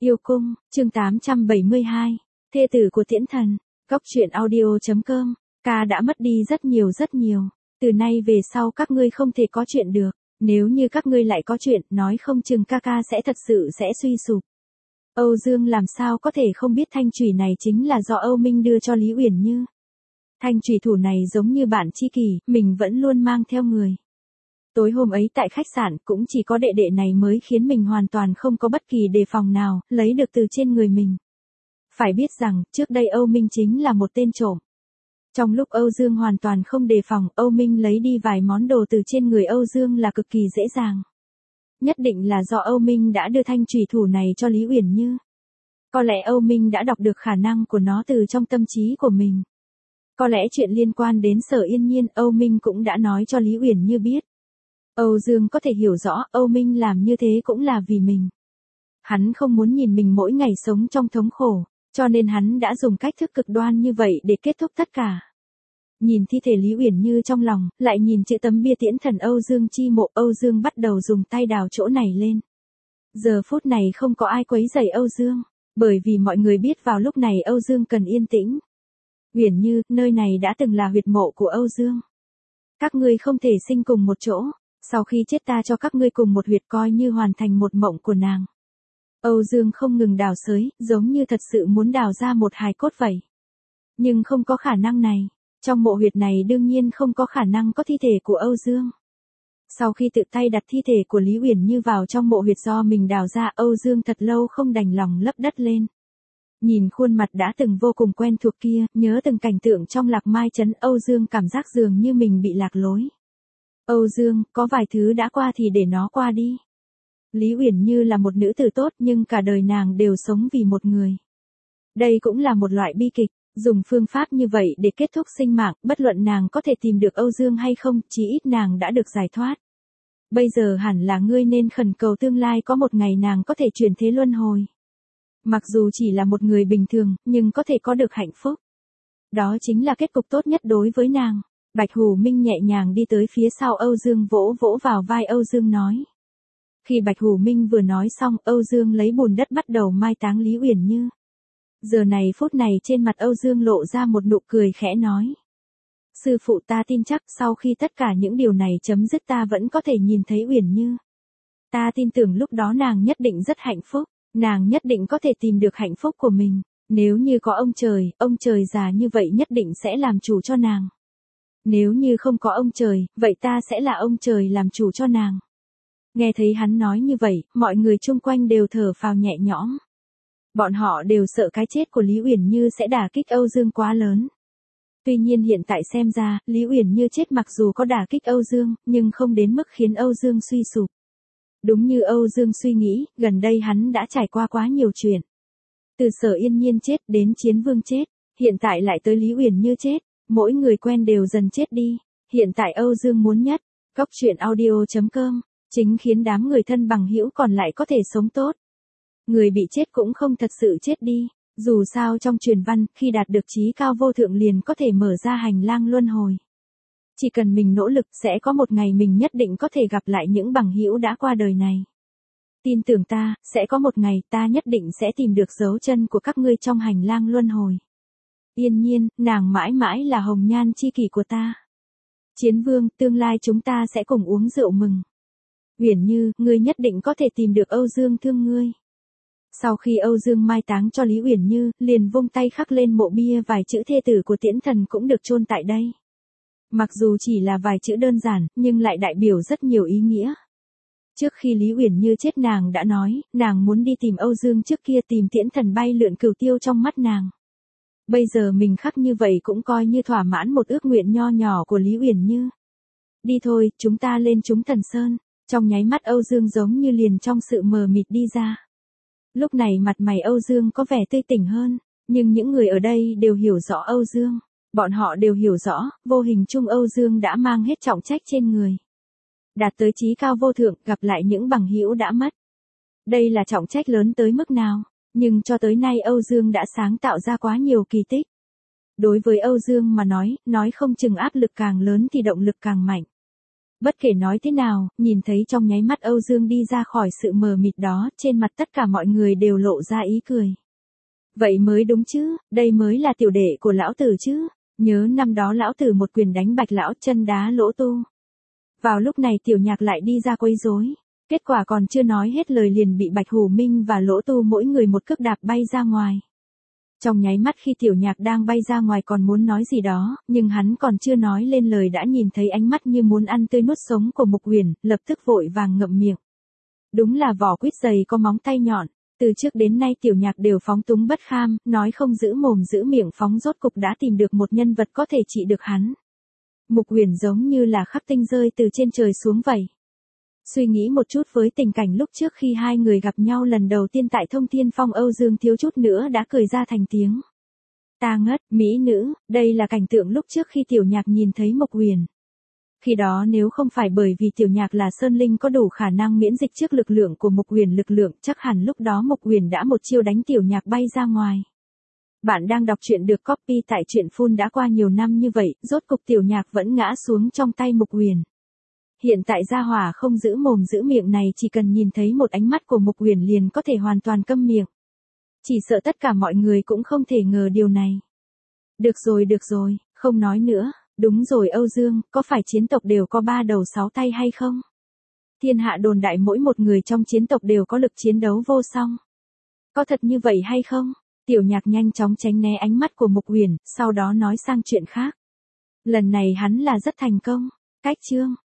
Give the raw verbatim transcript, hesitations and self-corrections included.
Yêu cung, chương tám trăm bảy mươi hai, thê tử của Tiễn Thần, Cóc truyện audio.com, ca đã mất đi rất nhiều rất nhiều, từ nay về sau các ngươi không thể có chuyện được, nếu như các ngươi lại có chuyện, nói không chừng ca ca sẽ thật sự sẽ suy sụp. Âu Dương làm sao có thể không biết thanh chùy này chính là do Âu Minh đưa cho Lý Uyển Như. Thanh chùy thủ này giống như bạn tri kỷ, mình vẫn luôn mang theo người. Tối hôm ấy tại khách sạn cũng chỉ có đệ đệ này mới khiến mình hoàn toàn không có bất kỳ đề phòng nào, lấy được từ trên người mình. Phải biết rằng, trước đây Âu Minh chính là một tên trộm. Trong lúc Âu Dương hoàn toàn không đề phòng, Âu Minh lấy đi vài món đồ từ trên người Âu Dương là cực kỳ dễ dàng. Nhất định là do Âu Minh đã đưa thanh chùy thủ này cho Lý Uyển Như. Có lẽ Âu Minh đã đọc được khả năng của nó từ trong tâm trí của mình. Có lẽ chuyện liên quan đến Sở Yên Nhiên Âu Minh cũng đã nói cho Lý Uyển Như biết. Âu Dương có thể hiểu rõ Âu Minh làm như thế cũng là vì mình. Hắn không muốn nhìn mình mỗi ngày sống trong thống khổ, cho nên hắn đã dùng cách thức cực đoan như vậy để kết thúc tất cả. Nhìn thi thể Lý Uyển Như trong lòng, lại nhìn chữ tấm bia Tiễn Thần Âu Dương chi mộ, Âu Dương bắt đầu dùng tay đào chỗ này lên. Giờ phút này không có ai quấy rầy Âu Dương, bởi vì mọi người biết vào lúc này Âu Dương cần yên tĩnh. Uyển Như, nơi này đã từng là huyệt mộ của Âu Dương. Các ngươi không thể sinh cùng một chỗ, sau khi chết ta cho các ngươi cùng một huyệt coi như hoàn thành một mộng của nàng. Âu Dương không ngừng đào xới, giống như thật sự muốn đào ra một hài cốt vậy. Nhưng không có khả năng này, trong mộ huyệt này đương nhiên không có khả năng có thi thể của Âu Dương. Sau khi tự tay đặt thi thể của Lý Uyển Như vào trong mộ huyệt do mình đào ra, Âu Dương thật lâu không đành lòng lấp đất lên. Nhìn khuôn mặt đã từng vô cùng quen thuộc kia, nhớ từng cảnh tượng trong Lạc Mai Trấn, Âu Dương cảm giác dường như mình bị lạc lối. Âu Dương, có vài thứ đã qua thì để nó qua đi. Lý Uyển Như là một nữ tử tốt nhưng cả đời nàng đều sống vì một người. Đây cũng là một loại bi kịch, dùng phương pháp như vậy để kết thúc sinh mạng, bất luận nàng có thể tìm được Âu Dương hay không, chí ít nàng đã được giải thoát. Bây giờ hẳn là ngươi nên khẩn cầu tương lai có một ngày nàng có thể chuyển thế luân hồi. Mặc dù chỉ là một người bình thường, nhưng có thể có được hạnh phúc. Đó chính là kết cục tốt nhất đối với nàng. Bạch Hủ Minh nhẹ nhàng đi tới phía sau Âu Dương, vỗ vỗ vào vai Âu Dương nói. Khi Bạch Hủ Minh vừa nói xong, Âu Dương lấy bùn đất bắt đầu mai táng Lý Uyển Như. Giờ này phút này trên mặt Âu Dương lộ ra một nụ cười khẽ nói. Sư phụ, ta tin chắc sau khi tất cả những điều này chấm dứt ta vẫn có thể nhìn thấy Uyển Như. Ta tin tưởng lúc đó nàng nhất định rất hạnh phúc, nàng nhất định có thể tìm được hạnh phúc của mình. Nếu như có ông trời, ông trời già như vậy nhất định sẽ làm chủ cho nàng. Nếu như không có ông trời, vậy ta sẽ là ông trời làm chủ cho nàng. Nghe thấy hắn nói như vậy, mọi người chung quanh đều thở phào nhẹ nhõm. Bọn họ đều sợ cái chết của Lý Uyển Như sẽ đả kích Âu Dương quá lớn. Tuy nhiên hiện tại xem ra, Lý Uyển Như chết mặc dù có đả kích Âu Dương, nhưng không đến mức khiến Âu Dương suy sụp. Đúng như Âu Dương suy nghĩ, gần đây hắn đã trải qua quá nhiều chuyện. Từ Sở Yên Nhiên chết đến Chiến Vương chết, hiện tại lại tới Lý Uyển Như chết, mỗi người quen đều dần chết đi. Hiện tại Âu Dương muốn nhất, Cóc truyện audio.com, chính khiến đám người thân bằng hữu còn lại có thể sống tốt. Người bị chết cũng không thật sự chết đi, dù sao trong truyền văn, khi đạt được chí cao vô thượng liền có thể mở ra hành lang luân hồi. Chỉ cần mình nỗ lực sẽ có một ngày mình nhất định có thể gặp lại những bằng hữu đã qua đời này. Tin tưởng ta, sẽ có một ngày ta nhất định sẽ tìm được dấu chân của các ngươi trong hành lang luân hồi. Yên Nhiên, nàng mãi mãi là hồng nhan chi kỷ của ta. Chiến Vương, tương lai chúng ta sẽ cùng uống rượu mừng. Uyển Như, ngươi nhất định có thể tìm được Âu Dương thương ngươi. Sau khi Âu Dương mai táng cho Lý Uyển Như, liền vung tay khắc lên mộ bia vài chữ thê tử của Tiễn Thần cũng được chôn tại đây. Mặc dù chỉ là vài chữ đơn giản, nhưng lại đại biểu rất nhiều ý nghĩa. Trước khi Lý Uyển Như chết nàng đã nói, nàng muốn đi tìm Âu Dương trước kia tìm Tiễn Thần bay lượn cửu tiêu trong mắt nàng. Bây giờ mình khắc như vậy cũng coi như thỏa mãn một ước nguyện nho nhỏ của Lý Uyển Như. Đi thôi, chúng ta lên chúng Thần Sơn. Trong nháy mắt Âu Dương giống như liền trong sự mờ mịt đi ra. Lúc này mặt mày Âu Dương có vẻ tươi tỉnh hơn, nhưng những người ở đây đều hiểu rõ Âu Dương. Bọn họ đều hiểu rõ, vô hình chung Âu Dương đã mang hết trọng trách trên người. Đạt tới chí cao vô thượng, gặp lại những bằng hữu đã mất. Đây là trọng trách lớn tới mức nào, nhưng cho tới nay Âu Dương đã sáng tạo ra quá nhiều kỳ tích. Đối với Âu Dương mà nói, nói không chừng áp lực càng lớn thì động lực càng mạnh. Bất kể nói thế nào, nhìn thấy trong nháy mắt Âu Dương đi ra khỏi sự mờ mịt đó, trên mặt tất cả mọi người đều lộ ra ý cười. Vậy mới đúng chứ, đây mới là tiểu đệ của lão tử chứ. Nhớ năm đó lão tử một quyền đánh Bạch lão, chân đá Lỗ Tu. Vào lúc này Tiểu Nhạc lại đi ra quấy rối. Kết quả còn chưa nói hết lời liền bị Bạch Hủ Minh và Lỗ Tu mỗi người một cước đạp bay ra ngoài. Trong nháy mắt khi Tiểu Nhạc đang bay ra ngoài còn muốn nói gì đó, nhưng hắn còn chưa nói lên lời đã nhìn thấy ánh mắt như muốn ăn tươi nuốt sống của Mục Uyển, lập tức vội vàng ngậm miệng. Đúng là vỏ quýt dày có móng tay nhọn, từ trước đến nay Tiểu Nhạc đều phóng túng bất kham, nói không giữ mồm giữ miệng phóng, rốt cục đã tìm được một nhân vật có thể trị được hắn. Mục Uyển giống như là khắc tinh rơi từ trên trời xuống vậy. Suy nghĩ một chút với tình cảnh lúc trước khi hai người gặp nhau lần đầu tiên tại Thông Thiên Phong, Âu Dương thiếu chút nữa đã cười ra thành tiếng. Ta ngất, mỹ nữ, đây là cảnh tượng lúc trước khi Tiểu Nhạc nhìn thấy Mục Uyển. Khi đó nếu không phải bởi vì Tiểu Nhạc là Sơn Linh có đủ khả năng miễn dịch trước lực lượng của Mục Uyển lực lượng, chắc hẳn lúc đó Mục Uyển đã một chiêu đánh Tiểu Nhạc bay ra ngoài. Bạn đang đọc truyện được copy tại truyện phun đã qua nhiều năm như vậy, rốt cục Tiểu Nhạc vẫn ngã xuống trong tay Mục Uyển. Hiện tại gia hỏa không giữ mồm giữ miệng này chỉ cần nhìn thấy một ánh mắt của Mục Uyển liền có thể hoàn toàn câm miệng. Chỉ sợ tất cả mọi người cũng không thể ngờ điều này. Được rồi được rồi, không nói nữa, đúng rồi Âu Dương, có phải chiến tộc đều có ba đầu sáu tay hay không? Thiên hạ đồn đại mỗi một người trong chiến tộc đều có lực chiến đấu vô song. Có thật như vậy hay không? Tiểu Nhạc nhanh chóng tránh né ánh mắt của Mục Uyển, sau đó nói sang chuyện khác. Lần này hắn là rất thành công. Cách chương